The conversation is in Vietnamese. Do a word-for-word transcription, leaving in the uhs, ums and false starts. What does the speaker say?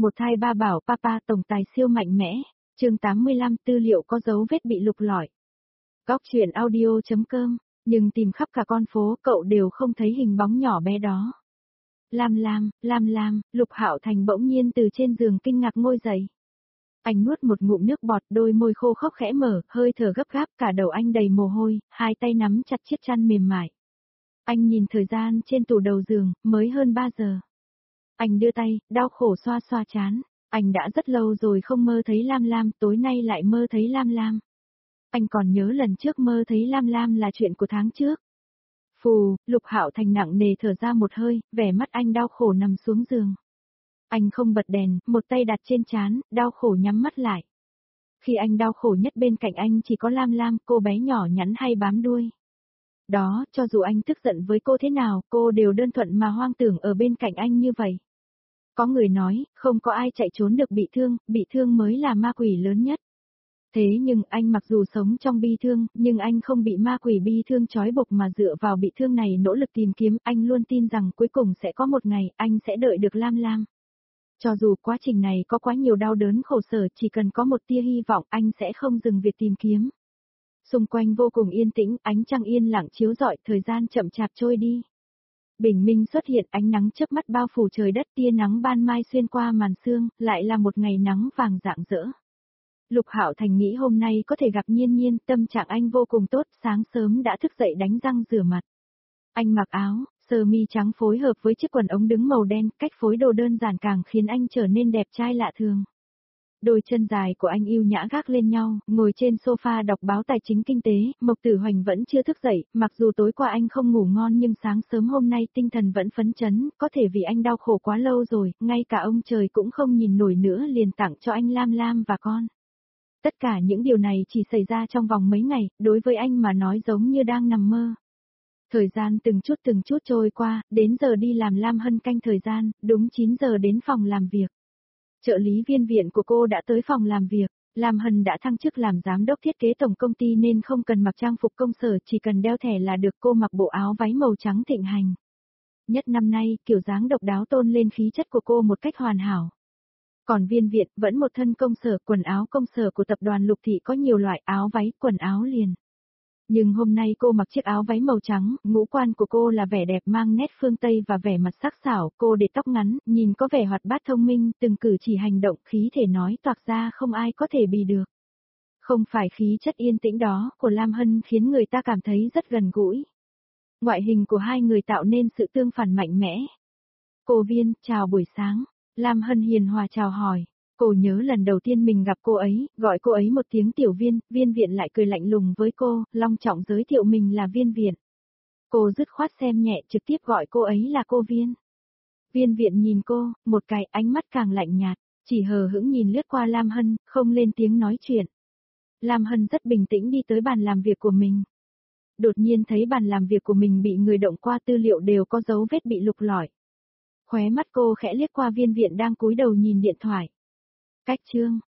Một thai ba bảo papa tổng tài siêu mạnh mẽ, chương tám mươi lăm tư liệu có dấu vết bị lục lọi. Góc truyện audio.com, nhưng tìm khắp cả con phố cậu đều không thấy hình bóng nhỏ bé đó. Lam Lam, Lam Lam, Lục Hạo Thành bỗng nhiên từ trên giường kinh ngạc ngồi dậy. Anh nuốt một ngụm nước bọt, đôi môi khô khốc khẽ mở, hơi thở gấp gáp, cả đầu anh đầy mồ hôi, hai tay nắm chặt chiếc chăn mềm mại. Anh nhìn thời gian trên tủ đầu giường, mới hơn ba giờ. Anh đưa tay, đau khổ xoa xoa trán. Anh đã rất lâu rồi không mơ thấy Lam Lam, tối nay lại mơ thấy Lam Lam. Anh còn nhớ lần trước mơ thấy Lam Lam là chuyện của tháng trước. Phù, Lục Hạo Thành nặng nề thở ra một hơi, vẻ mắt anh đau khổ nằm xuống giường. Anh không bật đèn, một tay đặt trên trán, đau khổ nhắm mắt lại. Khi anh đau khổ nhất bên cạnh anh chỉ có Lam Lam, cô bé nhỏ nhắn hay bám đuôi. Đó, cho dù anh tức giận với cô thế nào, cô đều đơn thuần mà hoang tưởng ở bên cạnh anh như vậy. Có người nói, không có ai chạy trốn được bị thương, bị thương mới là ma quỷ lớn nhất. Thế nhưng anh mặc dù sống trong bi thương, nhưng anh không bị ma quỷ bi thương trói buộc mà dựa vào bị thương này nỗ lực tìm kiếm, anh luôn tin rằng cuối cùng sẽ có một ngày, anh sẽ đợi được Lam Lam. Cho dù quá trình này có quá nhiều đau đớn khổ sở, chỉ cần có một tia hy vọng, anh sẽ không dừng việc tìm kiếm. Xung quanh vô cùng yên tĩnh, ánh trăng yên lặng chiếu rọi, thời gian chậm chạp trôi đi. Bình minh xuất hiện, ánh nắng chớp mắt bao phủ trời đất, tia nắng ban mai xuyên qua màn sương, lại là một ngày nắng vàng rạng rỡ. Lục Hạo Thành nghĩ hôm nay có thể gặp Nhiên Nhiên, tâm trạng anh vô cùng tốt, sáng sớm đã thức dậy đánh răng rửa mặt. Anh mặc áo, sơ mi trắng phối hợp với chiếc quần ống đứng màu đen, cách phối đồ đơn giản càng khiến anh trở nên đẹp trai lạ thường. Đôi chân dài của anh yêu nhã gác lên nhau, ngồi trên sofa đọc báo tài chính kinh tế, Mộc Tử Hoành vẫn chưa thức dậy, mặc dù tối qua anh không ngủ ngon nhưng sáng sớm hôm nay tinh thần vẫn phấn chấn, có thể vì anh đau khổ quá lâu rồi, ngay cả ông trời cũng không nhìn nổi nữa liền tặng cho anh Lam Lam và con. Tất cả những điều này chỉ xảy ra trong vòng mấy ngày, đối với anh mà nói giống như đang nằm mơ. Thời gian từng chút từng chút trôi qua, đến giờ đi làm Lam Hân canh thời gian, đúng chín giờ đến phòng làm việc. Trợ lý viên viện của cô đã tới phòng làm việc, Lam Hân đã thăng chức làm giám đốc thiết kế tổng công ty nên không cần mặc trang phục công sở, chỉ cần đeo thẻ là được. Cô mặc bộ áo váy màu trắng thịnh hành. Nhất năm nay, kiểu dáng độc đáo tôn lên khí chất của cô một cách hoàn hảo. Còn viên viện vẫn một thân công sở, quần áo công sở của tập đoàn Lục Thị có nhiều loại áo váy, quần áo liền. Nhưng hôm nay cô mặc chiếc áo váy màu trắng, ngũ quan của cô là vẻ đẹp mang nét phương Tây và vẻ mặt sắc sảo, cô để tóc ngắn, nhìn có vẻ hoạt bát thông minh, từng cử chỉ hành động khí thể nói toạc ra không ai có thể bì được. Không phải khí chất yên tĩnh đó của Lam Hân khiến người ta cảm thấy rất gần gũi. Ngoại hình của hai người tạo nên sự tương phản mạnh mẽ. Cô Viên, chào buổi sáng. Lam Hân hiền hòa chào hỏi. Cô nhớ lần đầu tiên mình gặp cô ấy, gọi cô ấy một tiếng tiểu Viên, Viên viện lại cười lạnh lùng với cô, long trọng giới thiệu mình là Viên viện. Cô dứt khoát xem nhẹ trực tiếp gọi cô ấy là cô Viên. Viên viện nhìn cô, một cái ánh mắt càng lạnh nhạt, chỉ hờ hững nhìn lướt qua Lam Hân, không lên tiếng nói chuyện. Lam Hân rất bình tĩnh đi tới bàn làm việc của mình. Đột nhiên thấy bàn làm việc của mình bị người động qua, tư liệu đều có dấu vết bị lục lọi. Khóe mắt cô khẽ liếc qua Viên viện đang cúi đầu nhìn điện thoại. Cách chương,